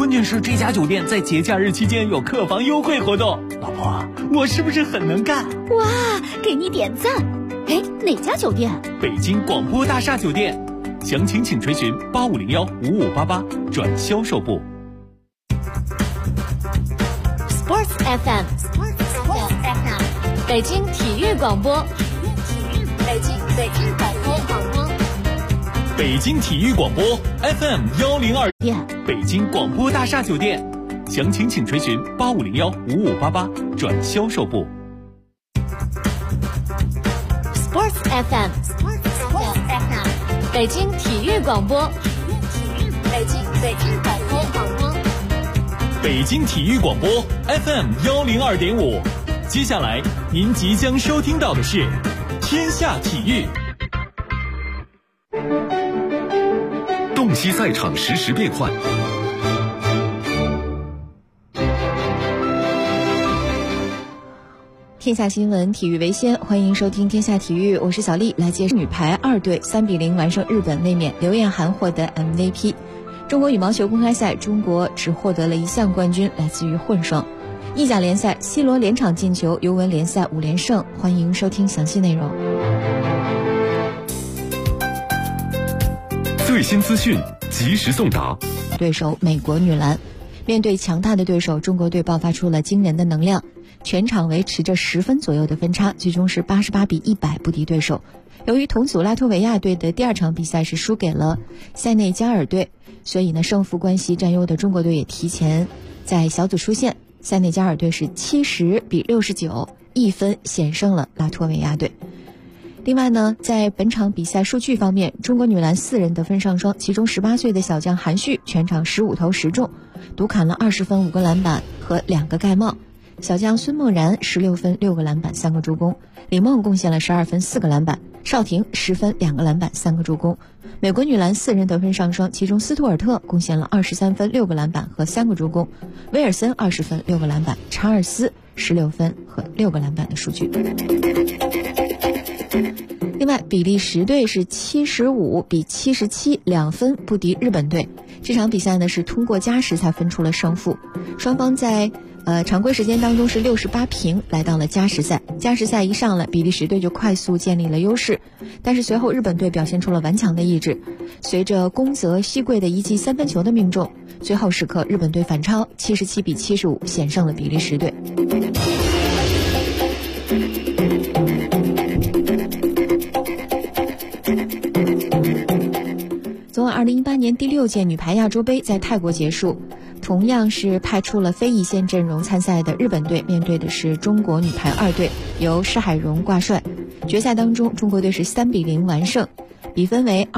关键是这家酒店在节假日期间有客房优惠活动。老婆，我是不是很能干？ 哇，给你点赞。哎，哪家酒店？ 北京广播大厦酒店，详情请垂询85015588转销售部。 Sports FM， 北京体育广播，北京广播， 北京体育广播 FM102 店， 北京广播大厦酒店，详情请垂询85015588转销售部。 Sports FM， 北京体育广播，北京广播， 北京体育广播 FM102.5。接下来您即将收听到的是天下体育。 洞悉赛场实时变换， 天下新闻，体育为先，欢迎收听天下体育，我是小丽，来介绍女排2队3-0完胜日本卫冕，刘晏含获得 MVP。中国羽毛球公开赛，中国只获得了1项冠军，来自于混双。意甲联赛，C罗连场进球，尤文联赛5连胜。欢迎收听详细内容。 最新资讯及时送达。 对手美国女篮，面对强大的对手，中国队爆发出了惊人的能量，全场维持着10分左右的分差，最终是88-100不敌对手。由于同组拉脱维亚队的第2场比赛是输给了塞内加尔队，所以呢胜负关系占优的中国队也提前在小组出线，塞内加尔队是70-69，一分险胜了拉脱维亚队。另外呢，在本场比赛数据方面，中国女篮4人得分上双，其中18岁的小将韩旭全场15投10中，独砍了20分5个篮板和2个盖帽。小将孙梦然16分6个篮板3个助攻，李梦贡献了12分4个篮板，邵婷10分2个篮板3个助攻。美国女篮4人得分上双，其中斯图尔特贡献了23分6个篮板和3个助攻，威尔森20分6个篮板，查尔斯16分和6个篮板的数据。另外，比利时队是75-77 2分不敌日本队。这场比赛呢是通过加时才分出了胜负，双方在常规时间当中是68平，来到了加时赛。加时赛一上来，比利时队就快速建立了优势，但是随后日本队表现出了顽强的意志，随着宫泽希贵的一记3分球的命中，最后时刻日本队反超77-75险胜了比利时队。昨晚2018年第6届女排亚洲杯在泰国结束，同样是派出了非一线阵容参赛的日本队，面对的是中国女排2队，由施海荣挂帅。决赛当中，中国队是3-0完胜，比分为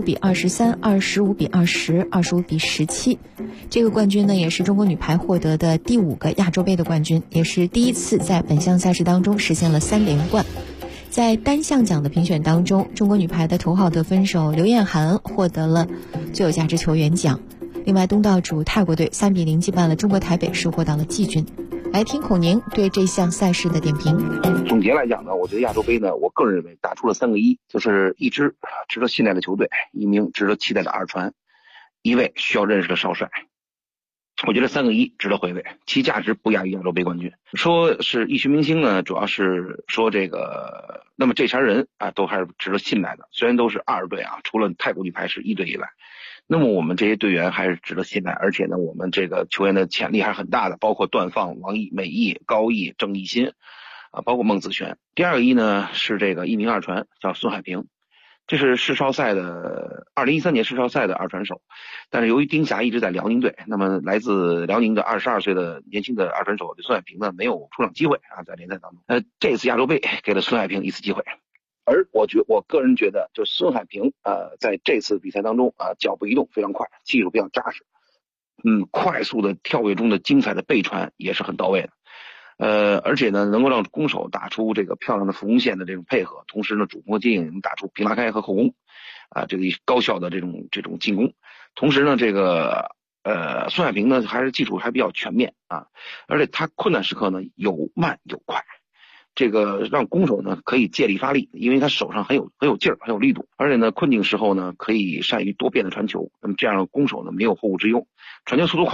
25-23、25-20、25-17。这个冠军呢，也是中国女排获得的第5个亚洲杯的冠军，也是第一次在本项赛事当中实现了3连冠。在单项奖的评选当中，中国女排的头号得分手刘晏含获得了最有价值球员奖。另外，东道主泰国队3-0击败了中国台北，收获到了季军。来听孔宁对这项赛事的点评。 总结来讲呢，我觉得亚洲杯呢，我个人认为打出了3个1，就是一支值得信赖的球队，一名值得期待的二传，一位需要认识的少帅。我觉得3个1值得回味，其价值不亚于亚洲杯冠军。说是一群明星呢，主要是说这个，那么这茬人啊，都还是值得信赖的。虽然都是2队啊，除了泰国女排是1队以外，那么我们这些队员还是值得信赖，而且呢，我们这个球员的潜力还是很大的，包括段放、王毅、美毅、高毅、郑义欣啊，包括孟子璇。第2个1呢是这个一名二传，叫孙海平。这是世超赛的2013年世超赛的二传手，但是由于丁霞一直在辽宁队，那么来自辽宁的22岁的年轻的二传手孙海平呢没有出场机会啊，在联赛当中。这次亚洲杯给了孙海平一次机会，而我个人觉得，就孙海平在这次比赛当中脚步移动非常快，技术比较扎实，快速的跳跃中的精彩的背传也是很到位的。而且呢，能够让攻手打出这个漂亮的副攻线的这种配合，同时呢，主攻接应能打出平拉开和后攻，这个高效的这种进攻。同时呢，这个孙海平呢还是技术还比较全面啊，而且他困难时刻呢有慢有快，这个让攻手呢可以借力发力，因为他手上很有劲儿，很有力度，而且呢困境时候呢可以善于多变的传球，那么这样的攻手呢没有后顾之忧，传球速度快，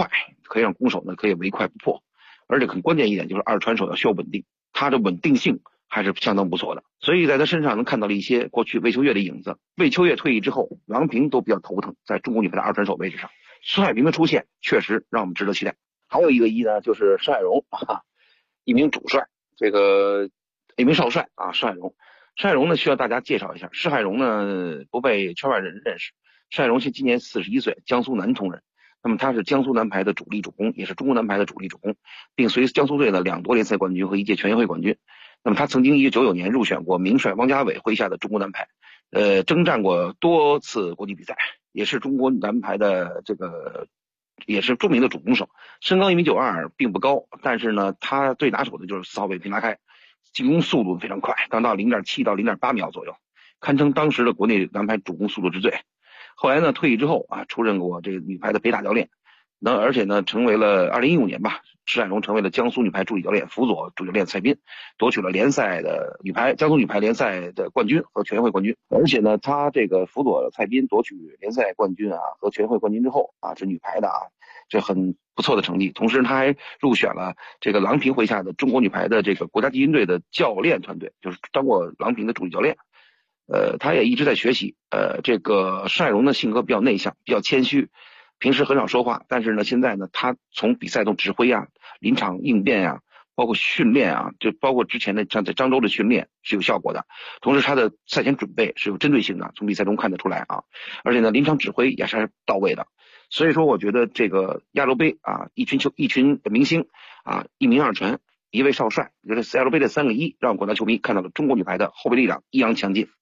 可以让攻手呢可以唯快不破，而且很关键一点就是二传手要需要稳定，他的稳定性还是相当不错的，所以在他身上能看到了一些过去魏秋月的影子。魏秋月退役之后，郎平都比较头疼，在中国女排的二传手位置上，施海平的出现确实让我们值得期待。还有一个呢，就是施海荣一名主帅，一名少帅施海荣。施海荣呢需要大家介绍一下，施海荣呢不被圈外人认识，施海荣今年41岁，江苏南通人。那么他是江苏男排的主力主攻，也是中国男排的主力主攻，并随江苏队呢2夺联赛冠军和1届全运会冠军。那么他曾经1999年入选过名帅汪家伟麾下的中国男排，征战过多次国际比赛，也是中国男排的也是著名的主攻手。身高1.92米，并不高，但是呢他最拿手的就是4号位平拉开，进攻速度非常快，达到 0.7 到 0.8 秒左右，堪称当时的国内男排主攻速度之最。后来呢退役之后出任过这个女排的北打教练，而且呢成为了2015年施海荣成为了江苏女排助理教练，辅佐主教练蔡斌，夺取了江苏女排联赛的冠军和全运会冠军。而且呢他这个辅佐蔡斌夺取联赛冠军和全运会冠军之后这女排的这很不错的成绩。同时他还入选了这个郎平麾下的中国女排的这个国家集训队的教练团队，就是当过郎平的助理教练。他也一直在学习。这个施海荣的性格比较内向，比较谦虚，平时很少说话，但是呢现在呢他从比赛中指挥临场应变包括训练就包括之前的像在漳州的训练是有效果的，同时他的赛前准备是有针对性的，从比赛中看得出来而且呢临场指挥也是到位的。所以说我觉得这个亚洲杯一群明星一名二传，一位少帅，我觉得亚洲杯的3个1让广大球迷看到了中国女排的后备力量益扬强劲。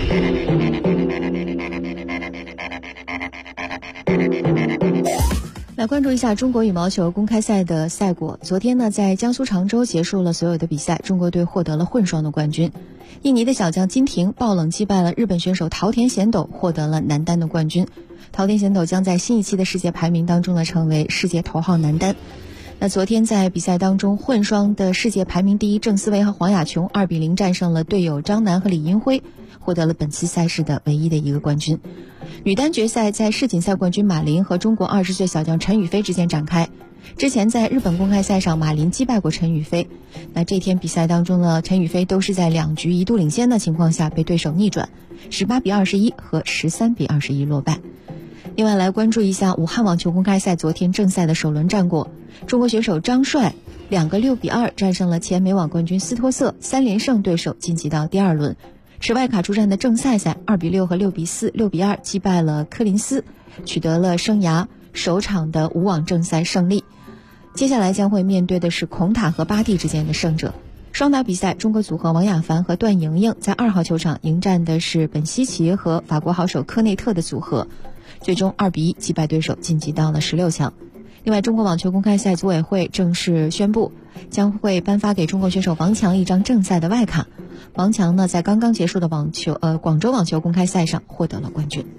来关注一下中国羽毛球公开赛的赛果。昨天呢，在江苏常州结束了所有的比赛，中国队获得了混双的冠军。印尼的小将金廷爆冷击败了日本选手桃田贤斗，获得了男单的冠军。桃田贤斗将在新一期的世界排名当中呢，成为世界头号男单。那昨天在比赛当中，混双的世界排名第一郑思维和黄雅琼2比0战胜了队友张楠和李英辉，获得了本次赛事的唯一的一个冠军。女单决赛在世锦赛冠军马琳和中国20岁小将陈雨菲之间展开。之前在日本公开赛上，马琳击败过陈雨菲。那这天比赛当中呢，陈雨菲都是在2局一度领先的情况下被对手逆转，18比21和13比21落败。另外来关注一下武汉网球公开赛昨天正赛的首轮战果。中国选手张帅2个6比2战胜了前美网冠军斯托瑟，3连胜对手晋级到第2轮。持外卡出战的正赛2比6和6比4、6比2击败了科林斯，取得了生涯首场的无网正赛胜利。接下来将会面对的是孔塔和巴蒂之间的胜者。双打比赛，中国组合王雅凡和段莹莹在2号球场迎战的是本西奇和法国好手科内特的组合，最终2比1击败对手，晋级到了16强。另外，中国网球公开赛组委会正式宣布，将会颁发给中国选手王强一张正赛的外卡。王强呢，在刚刚结束的广州网球公开赛上获得了冠军。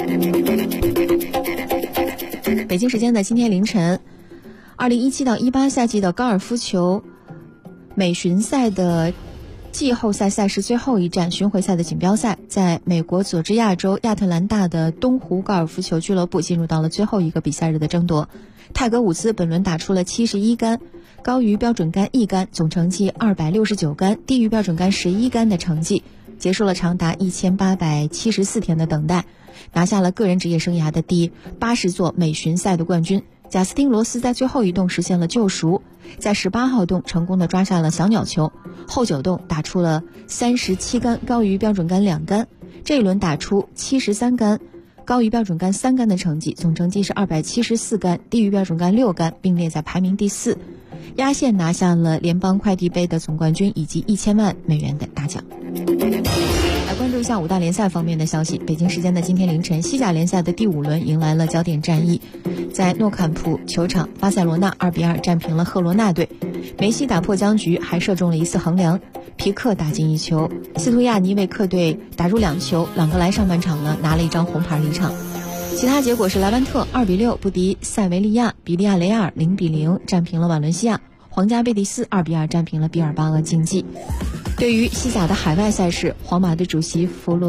北京时间的今天凌晨，2017到18赛季的高尔夫球美巡赛的季后赛赛事最后一站巡回赛的锦标赛，在美国佐治亚州亚特兰大的东湖高尔夫球俱乐部进入到了最后一个比赛日的争夺。泰格伍兹本轮打出了71杆，高于标准杆1杆，总成绩269杆，低于标准杆11杆的成绩，结束了长达1874天的等待，拿下了个人职业生涯的第80座美巡赛的冠军。贾斯汀·罗斯在最后一洞实现了救赎，在18号洞成功的抓下了小鸟球，后9洞打出了37杆，高于标准杆2杆，这一轮打出73杆，高于标准杆3杆的成绩，总成绩是274杆，低于标准杆6杆，并列在排名第4，压线拿下了联邦快递杯的总冠军以及$1000万的大奖。来关注一下5大联赛方面的消息。北京时间的今天凌晨，西甲联赛的第5轮迎来了焦点战役，在诺坎普球场，巴塞罗那2比2战平了赫罗纳队，梅西打破僵局，还射中了一次横梁，皮克打进1球，斯图亚尼为客队打入2球，朗格莱上半场呢拿了一张红牌离场。其他结果是莱万特2比6不敌塞维利亚，比利亚雷尔0比0战平了瓦伦西亚，皇家贝蒂斯2比2战平了比尔巴鄂竞技。对于西甲的海外赛事，皇马的主席弗罗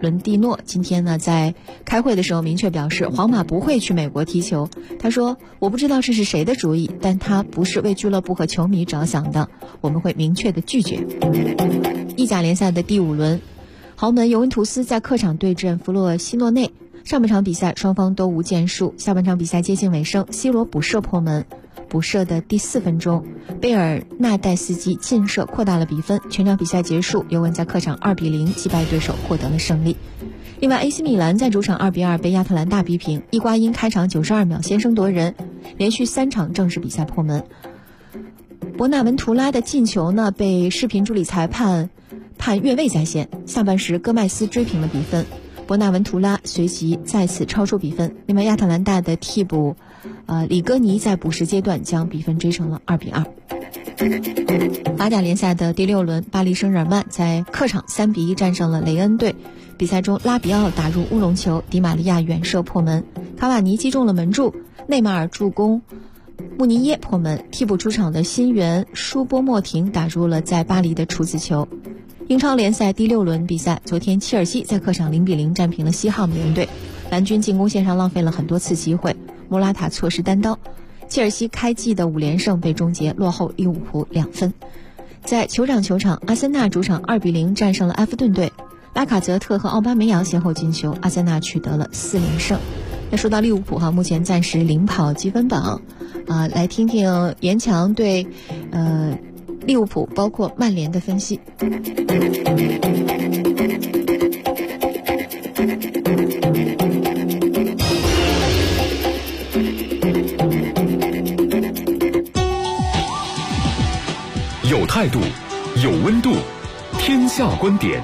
伦蒂诺今天呢在开会的时候明确表示，皇马不会去美国踢球。他说，我不知道这是谁的主意，但他不是为俱乐部和球迷着想的，我们会明确的拒绝。意甲联赛的第5轮，豪门尤文图斯在客场对阵弗洛西诺内，上半场比赛双方都无建树，下半场比赛接近尾声，C 罗补射破门，补射的第4分钟，贝尔纳代斯基劲射扩大了比分。全场比赛结束，尤文在客场2-0击败对手，获得了胜利。另外 AC 米兰在主场2-2被亚特兰大逼平，伊瓜因开场92秒先声夺人，连续3场正式比赛破门。博纳文图拉的进球呢被视频助理裁判判越位在先，下半时戈麦斯追平了比分，博纳文图拉随即再次超出比分。另外亚特兰大的替补里戈尼在补时阶段将比分追成了2-2。法甲联赛的第6轮，巴黎圣日耳曼在客场3-1战胜了雷恩队。比赛中拉比奥打入乌龙球，迪玛利亚远射破门，卡瓦尼击中了门柱，内马尔助攻，穆尼耶破门。替补出场的新援舒波莫廷打入了在巴黎的处子球。英超联赛第6轮比赛，昨天切尔西在客场0-0战平了西汉姆联队，蓝军进攻线上浪费了很多次机会，莫拉塔错失单刀，切尔西开季的5连胜被终结，落后利物浦2分。在酋长球场，阿森纳主场2-0战胜了埃弗顿队，拉卡泽特和奥巴梅扬先后进球，阿森纳取得了4连胜。那说到利物浦目前暂时领跑积分榜，来听听严强对利物浦包括曼联的分析。 有态度，有温度，天下观点。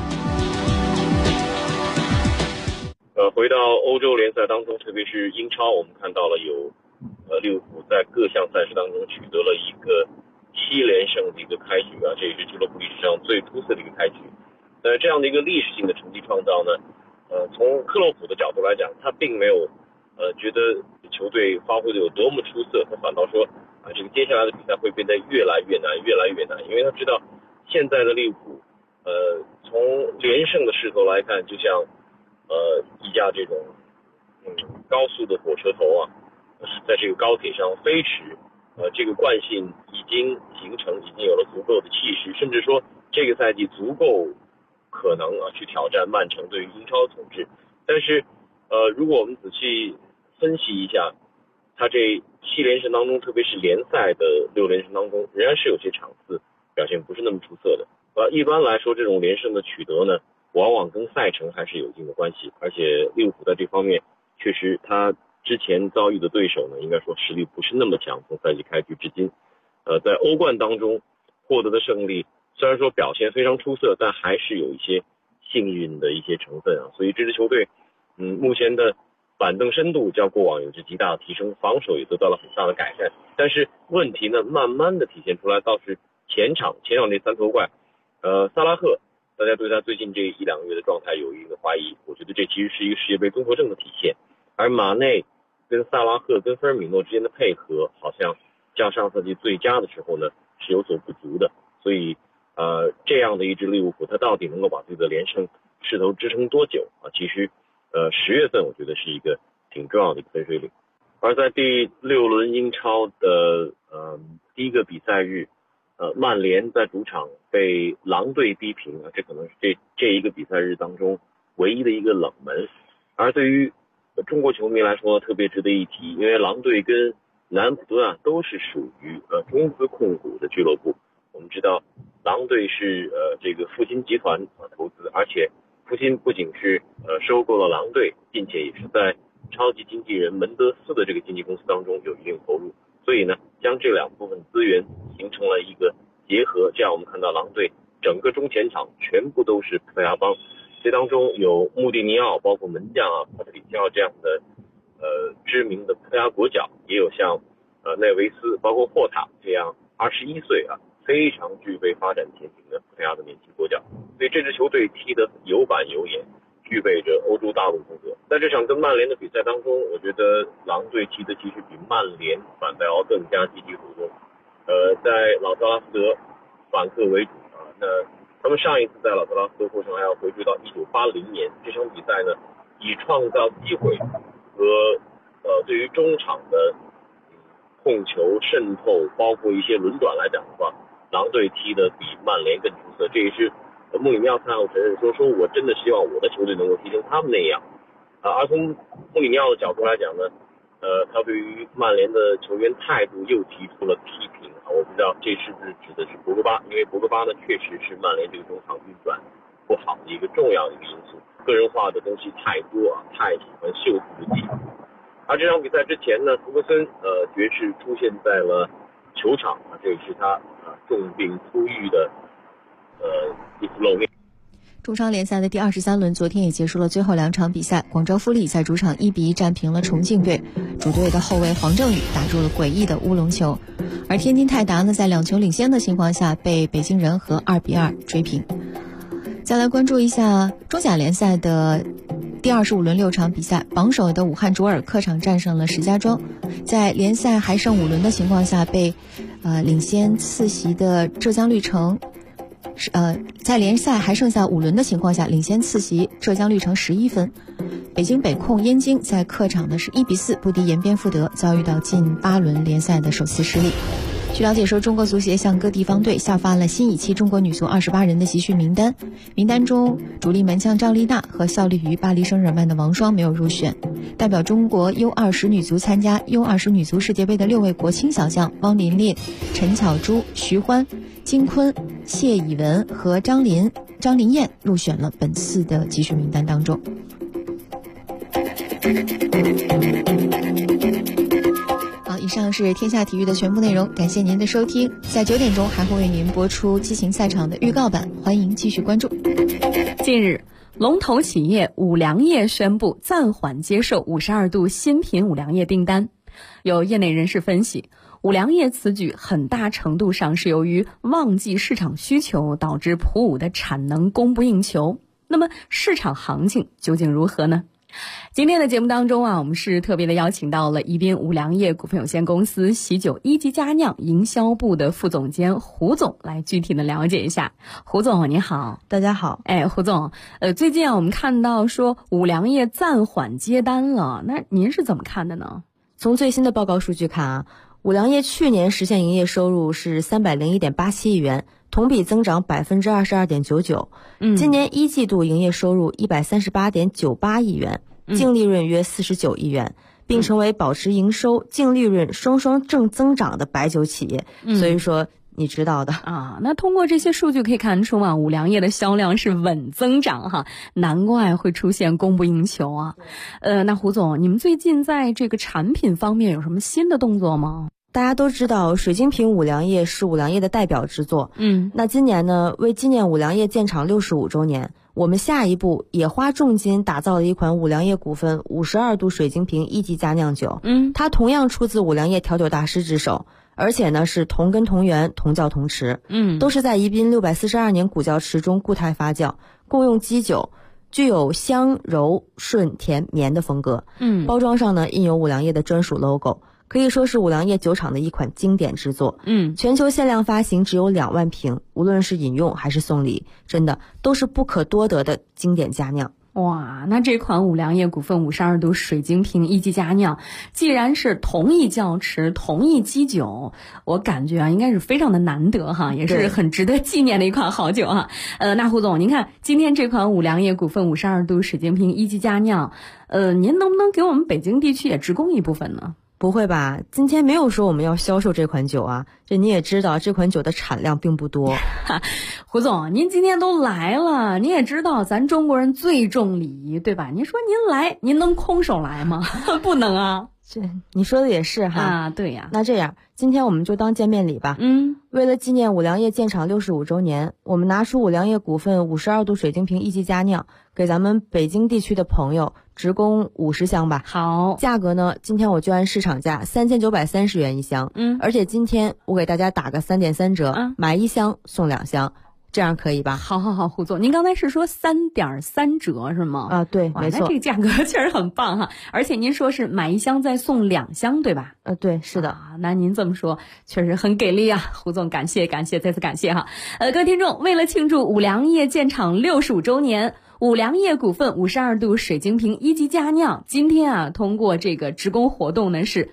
回到欧洲联赛当中，特别是英超，我们看到了有利物浦在各项赛事当中取得了一个7连胜的一个开局这也是俱乐部历史上最出色的一个开局。这样的一个历史性的成绩创造呢，从克洛普的角度来讲，他并没有觉得球队发挥的有多么出色，他反倒说这个接下来的比赛会变得越来越难，越来越难，因为他知道现在的利物浦从连胜的势头来看，就像一架这种高速的火车头在这个高铁上飞驰，这个惯性已经形成，已经有了足够的气势，甚至说这个赛季足够可能去挑战曼城对于英超统治。但是如果我们仔细分析一下，他这7连胜当中，特别是联赛的6连胜当中，仍然是有些场次表现不是那么出色的。一般来说，这种连胜的取得呢，往往跟赛程还是有一定的关系，而且利物浦在这方面确实他之前遭遇的对手呢，应该说实力不是那么强，从赛季开局至今在欧冠当中获得的胜利虽然说表现非常出色，但还是有一些幸运的一些成分所以这支球队目前的板凳深度较过往有着极大的提升，防守也得到了很大的改善，但是问题呢慢慢的体现出来，倒是前场这3头怪萨拉赫，大家对他最近这1-2个月的状态有一定的怀疑，我觉得这其实是一个世界杯综合症的体现。而马内跟萨拉赫跟菲尔米诺之间的配合，好像较上赛季最佳的时候呢是有所不足的，所以这样的一支利物浦，他到底能够把自己的连胜势头支撑多久其实10月份我觉得是一个挺重要的一个分水岭。而在第6轮英超的第一个比赛日，曼联在主场被狼队逼平这可能是这一个比赛日当中唯一的一个冷门。而对于中国球迷来说特别值得一提，因为狼队跟南普顿都是属于中资控股的俱乐部。我们知道狼队是这个复兴集团投资，而且复兴不仅是收购了狼队，并且也是在超级经纪人门德斯的这个经纪公司当中有一定投入，所以呢将这2部分资源形成了一个结合，这样我们看到狼队整个中前场全部都是葡萄牙帮，这当中有穆蒂尼奥，包括门将帕特里西奥这样的知名的葡萄牙国脚，也有像内维斯，包括霍塔这样21岁非常具备发展前景的葡萄牙的年轻国脚，所以这支球队踢得有板有眼，具备着欧洲大陆风格。在这场跟曼联的比赛当中，我觉得狼队踢得其实比曼联反倒要更加积极主动。在老特拉福德反客为主那他们上一次在老特拉福德获胜还要回归到1980年，这场比赛呢，以创造机会和对于中场的控球渗透，包括一些轮转来讲的话，狼队踢得比曼联更出色。这也是穆里尼奥赛后承认说我真的希望我的球队能够踢成他们那样。而从穆里尼奥的角度来讲呢，他对于曼联的球员态度又提出了批评。我不知道这是不是指的是博格巴，因为博格巴呢确实是曼联这个中场运转不好的一个重要的一个因素，个人化的东西太多太喜欢秀自己。而这场比赛之前呢，福格森爵士出现在了球场这也是他重病初愈的一次露面。 中超联赛的第23轮昨天也结束了最后2场比赛，广州富力在主场1-1战平了重庆队，主队的后卫黄正宇打出了诡异的乌龙球，而天津泰达呢在2球领先的情况下被北京人和2-2追平。再来关注一下中甲联赛的第25轮6场比赛，榜首的武汉卓尔客场战胜了石家庄，在联赛还剩5轮的情况下被领先次席的浙江绿城在联赛还剩下5轮的情况下领先次席浙江绿城11分。北京北控燕京在客场的是1-4不敌延边富德，遭遇到近8轮联赛的首次失利。据了解说，中国足协向各地方队下发了新一期中国女足28人的集训名单，名单中主力门将张丽娜和效力于巴黎圣日耳曼的王霜没有入选。代表中国 U20 女足参加 U20 女足世界杯的6位国青小将汪琳琳、陈巧珠、徐欢、金坤、谢以文和张琳艳入选了本次的集训名单当中。好，以上是天下体育的全部内容，感谢您的收听。在9点钟还会为您播出激情赛场的预告版，欢迎继续关注。 近日，龙头企业五粮液宣布暂缓接受52度新品五粮液订单。有业内人士分析，五粮液此举很大程度上是由于旺季市场需求导致普五的产能供不应求。那么市场行情究竟如何呢？今天的节目当中我们是特别的邀请到了宜宾五粮液股份有限公司喜酒一级佳酿营销部的副总监胡总来具体的了解一下。胡总您好。 大家好。 胡总，最近我们看到说五粮液暂缓接单了，那您是怎么看的呢？ 从最新的报告数据看五粮液去年实现营业收入是301.87亿元，同比增长 22.99%。今年1季度营业收入138.98亿元，净利润约49亿元，并成为保持营收、净利润双双正增长的白酒企业。所以说你知道的那通过这些数据可以看出五粮液的销量是稳增长难怪会出现供不应求那胡总，你们最近在这个产品方面有什么新的动作吗？ 大家都知道水晶瓶五粮液是五粮液的代表之作。那今年呢，为纪念五粮液建厂65周年，我们下一步也花重金打造了一款五粮液股份52度水晶瓶一级佳酿酒。它同样出自五粮液调酒大师之手，而且呢是同根同源同窖同池。都是在宜宾642年古窖池中固态发酵，共用基酒，具有香柔顺甜绵的风格。包装上呢印有五粮液的专属 logo，可以说是五粮液酒厂的一款经典之作。全球限量发行只有2万瓶，无论是饮用还是送礼，真的都是不可多得的经典佳酿。 哇，那这款五粮液股份52度水晶瓶一级佳酿，既然是同一窖池同一基酒，我感觉应该是非常的难得也是很值得纪念的一款好酒那胡总，您看今天这款五粮液股份52度水晶瓶一级佳酿，您能不能给我们北京地区也直供一部分呢？ 不会吧，今天没有说我们要销售这款酒这你也知道这款酒的产量并不多。 胡总，您今天都来了，您也知道咱中国人最重礼仪，对吧？您说您来，您能空手来吗？不能这你说的也是对呀。 那这样今天我们就当见面礼吧。为了纪念五粮液建厂65周年，我们拿出五粮液股份52度水晶瓶一级佳酿，给咱们北京地区的朋友直供50箱吧。 好， 价格呢，今天我就按市场价3930元一箱。而且今天我给大家打个3.3折，买1箱送2箱， 这样可以吧？ 好，胡总，您刚才是说3.3折是吗？ 啊，对，没错。 那这个价格确实很棒哈，而且您说是买1箱再送2箱，对吧？ 对，是的。 那您这么说确实很给力啊，胡总，感谢，再次感谢哈。各位听众，为了庆祝五粮液建厂65周年，五粮液股份52度水晶瓶1级佳酿，今天通过这个职工活动呢是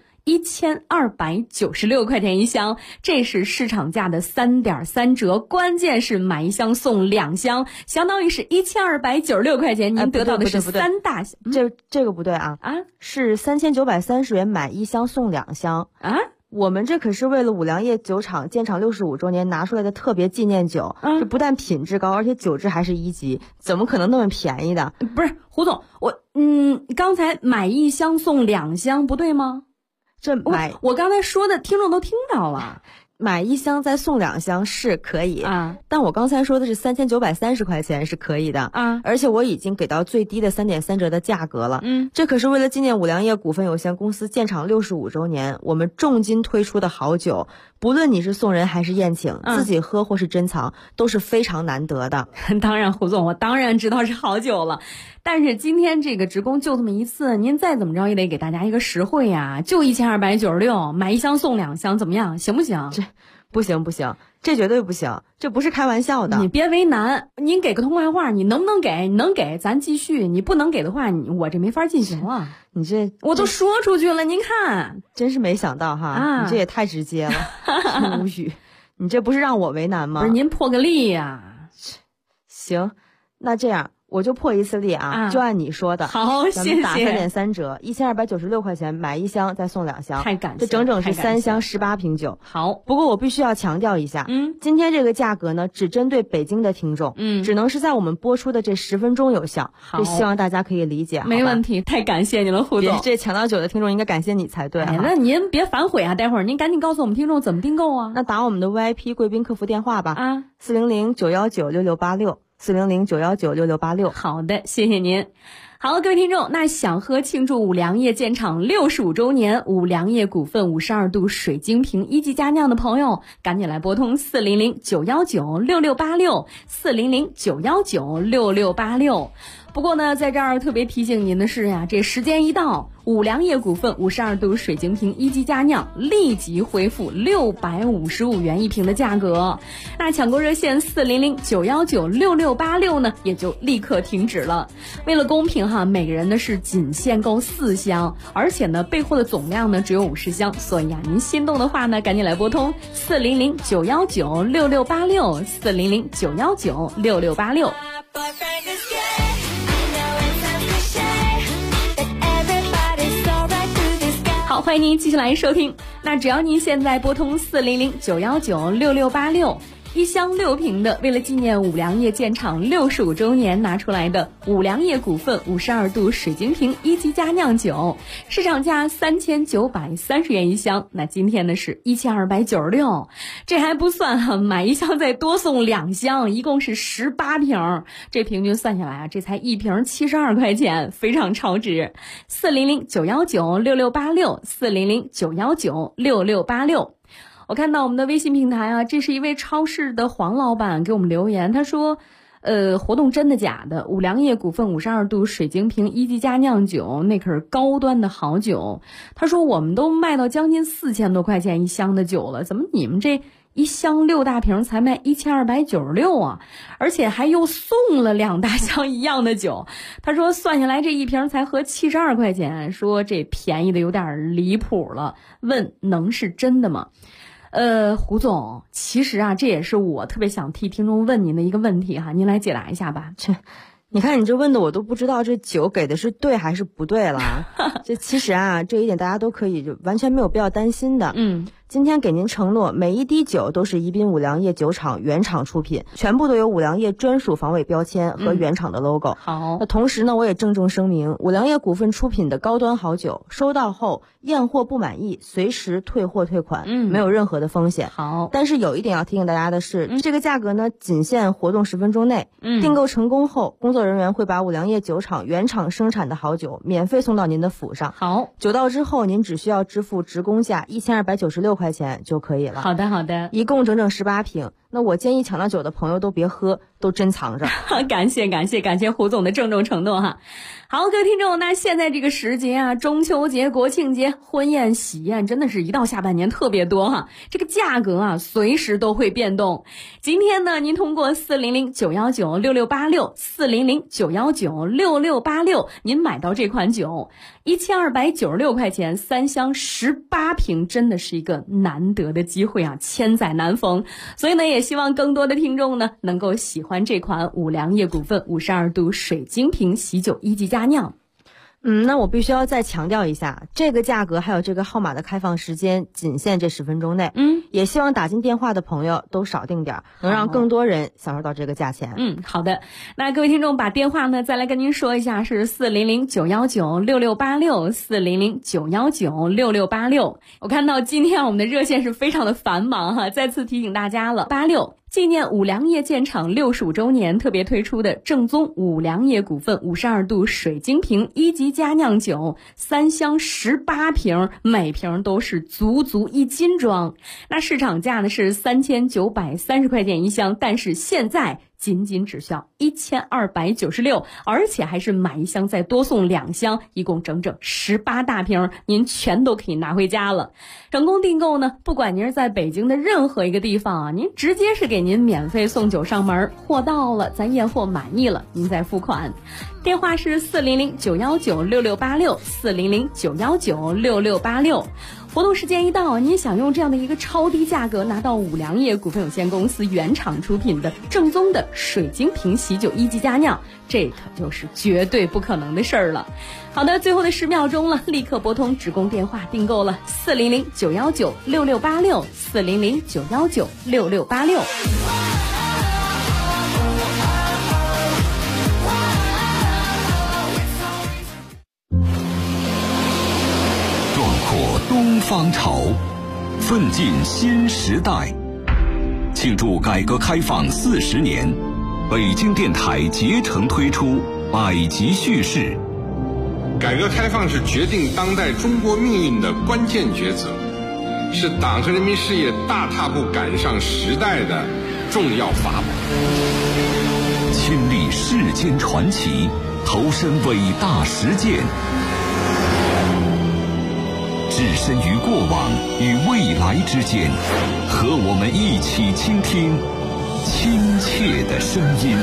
1296块钱1箱，这是市场价的3.3折，关键是买1箱送2箱，相当于是1296块钱，您得到的是3大箱。 这个不对啊，是3930元买1箱送2箱啊。我们这可是为了五粮液酒厂建厂65周年拿出来的特别纪念酒，这不但品质高，而且酒质还是1级，怎么可能那么便宜的？ 不是，胡总，刚才买1箱送2箱不对吗？我刚才说的听众都听到了， 买1箱再送2箱是可以啊，但我刚才说的是3930块钱是可以的啊，而且我已经给到最低的3.3折的价格了。这可是为了纪念五粮液股份有限公司建厂65周年，我们重金推出的好酒，不论你是送人还是宴请，自己喝或是珍藏，都是非常难得的。 当然，胡总，我当然知道是好酒了。但是今天这个职工就这么一次，您再怎么着也得给大家一个实惠呀，就1296，买1箱送2箱，怎么样？行不行？ 这不行，这绝对不行，这不是开玩笑的。 你别为难，您给个痛快话，你能不能给？你能给咱继续，你不能给的话，我这没法进行了。 你这我都说出去了，您看， 真是没想到哈，你这也太直接了，无语。你这不是让我为难吗？ 不是，您破个例呀。 行，那这样。我就破一次例啊，就按你说的。 好，谢谢。 打3.3折，1296块钱买1箱再送2箱， 太感谢， 这整整是3箱18瓶酒。 好， 不过我必须要强调一下，今天这个价格呢，只针对北京的听众，只能是在我们播出的这10分钟有效。好，希望大家可以理解。 没问题，太感谢你了，胡总。 这抢到酒的听众应该感谢你才对。 那您别反悔啊，待会儿您赶紧告诉我们听众怎么订购啊。 那打我们的 VIP 贵宾客服电话吧，400-919-6686。400-919-6686。 好的，谢谢您。好，各位听众，那想喝庆祝五粮液建厂65周年，五粮液股份52度水晶瓶1级佳酿的朋友，赶紧来拨通400-919-6686 400-919-6686。不过呢，在这儿特别提醒您的是呀，这时间一到，五粮液股份52度水晶瓶1级佳酿立即恢复655元1瓶的价格，那抢购热线400-919-6686呢也就立刻停止了。为了公平哈，每个人呢是仅限购4箱，而且呢备货的总量呢只有50箱，所以您心动的话呢，赶紧来拨通400-919-6686 400-919-6686。好，欢迎您继续来收听。那只要您现在拨通400-919-6686。1箱6瓶的，为了纪念五粮液建厂65周年拿出来的五粮液股份52度水晶瓶1级佳酿酒，市场价3930元1箱，那今天呢是1296，这还不算哈，买1箱再多送2箱，一共是18瓶，这平均算下来啊，这才1瓶72块钱，非常超值。400-919-6686 400-919-6686。我看到我们的微信平台啊，这是一位超市的黄老板给我们留言，他说活动真的假的？五粮液股份52度水晶瓶1级佳酿酒，那可是高端的好酒。他说我们都卖到将近4000多块钱1箱的酒了，怎么你们这1箱6大瓶才卖1296啊？而且还又送了2大箱一样的酒。他说算下来这1瓶才合72块钱，说这便宜的有点离谱了，问能是真的吗？胡总，其实啊，这也是我特别想替听众问您的一个问题哈，您来解答一下吧。 你看你这问的我都不知道这酒给的是对还是不对了。这其实啊，这一点大家都可以就完全没有必要担心的。今天给您承诺，每一滴酒都是宜宾五粮液酒厂原厂出品，全部都有五粮液专属防伪标签和原厂的 logo。 好， 那同时呢，我也郑重声明，五粮液股份出品的高端好酒，收到后验货不满意，随时退货退款，没有任何的风险。 好， 但是有一点要提醒大家的是，这个价格呢，仅限活动10分钟内。订购成功后，工作人员会把五粮液酒厂原厂生产的好酒免费送到您的府上。 好， 酒到之后，您只需要支付职工价1296块钱就可以了。 好的，好的， 一共整整18瓶。 那我建议抢到酒的朋友都别喝，都珍藏着。 感谢胡总的郑重承诺哈。好，各位听众，那现在这个时节啊，中秋节、国庆节、婚宴、喜宴，真的是一到下半年特别多哈。这个价格啊，随时都会变动。今天呢，您通过400-919-6686，400-919-6686，您买到这款酒，1296块钱，3箱18瓶，真的是一个难得的机会啊，千载难逢。所以呢，也希望更多的听众呢，能够喜欢这款五粮液股份52度水晶瓶喜酒1级佳酿。 那我必须要再强调一下，这个价格还有这个号码的开放时间仅限这10分钟内。也希望打进电话的朋友都少订点，能让更多人享受到这个价钱。 好的。那各位听众把电话呢再来跟您说一下，是400-919-6686，400-919-6686。我看到今天我们的热线是非常的繁忙哈，再次提醒大家了，86。纪念五粮液建厂65周年特别推出的正宗五粮液股份52度水晶瓶1级佳酿酒，3箱18瓶，每瓶都是足1斤装。那市场价呢是3930块钱一箱，但是现在仅只需要1296，而且还是买一箱再多送2箱，一共整18大瓶，您全都可以拿回家了。成功订购呢，不管您是在北京的任何一个地方啊，您直接是给您免费送酒上门，货到了咱验货满意了您再付款。电话是400-919-6686，400-919-6686。活动时间一到，您想用这样的一个超低价格拿到五粮液股份有限公司原厂出品的正宗的水晶瓶喜酒1级佳酿，这可就是绝对不可能的事儿了。好的，最后的10秒钟了，立刻拨通直供电话订购了，400-919-6686， 400-919-6686。 东方潮，奋进新时代。庆祝改革开放40年，北京电台竭诚推出百集叙事。 改革开放是决定当代中国命运的关键抉择，是党和人民事业大踏步赶上时代的重要法宝。 亲历世间传奇，投身伟大实践，置身于过往与未来之间，和我们一起倾听亲切的声音。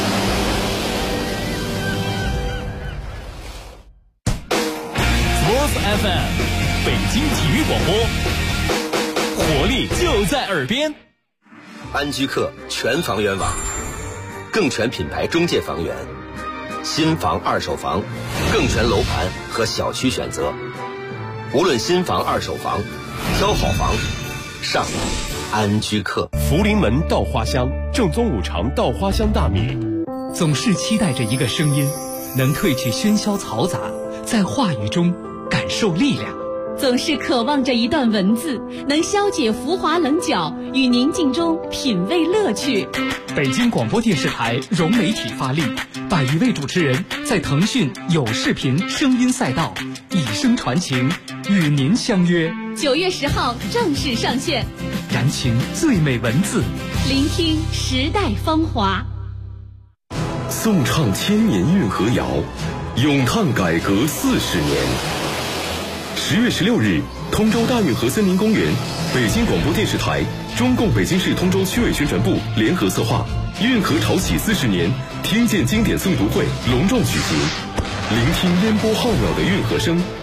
Sports FM， 北京体育广播，活力就在耳边。 安居客全房源网，更全品牌中介房源，新房二手房，更全楼盘和小区选择。无论新房二手房，挑好房上安居客。 福临门稻花香，正宗五常稻花香大米。 总是期待着一个声音，能褪去喧嚣嘈杂，在话语中感受力量。 总是渴望着一段文字，能消解浮华棱角，与宁静中品味乐趣。 北京广播电视台融媒体发力，100余位主持人在腾讯有视频声音赛道以声传情，与您相约。 9月10号正式上线， 燃情最美文字， 聆听时代芳华。 颂唱千年运河谣，咏叹改革40年。10月16日，通州大运河森林公园，北京广播电视台、中共北京市通州区委宣传部联合策划，运河潮起40年听见经典诵读会隆重举行，聆听烟波浩渺的运河声，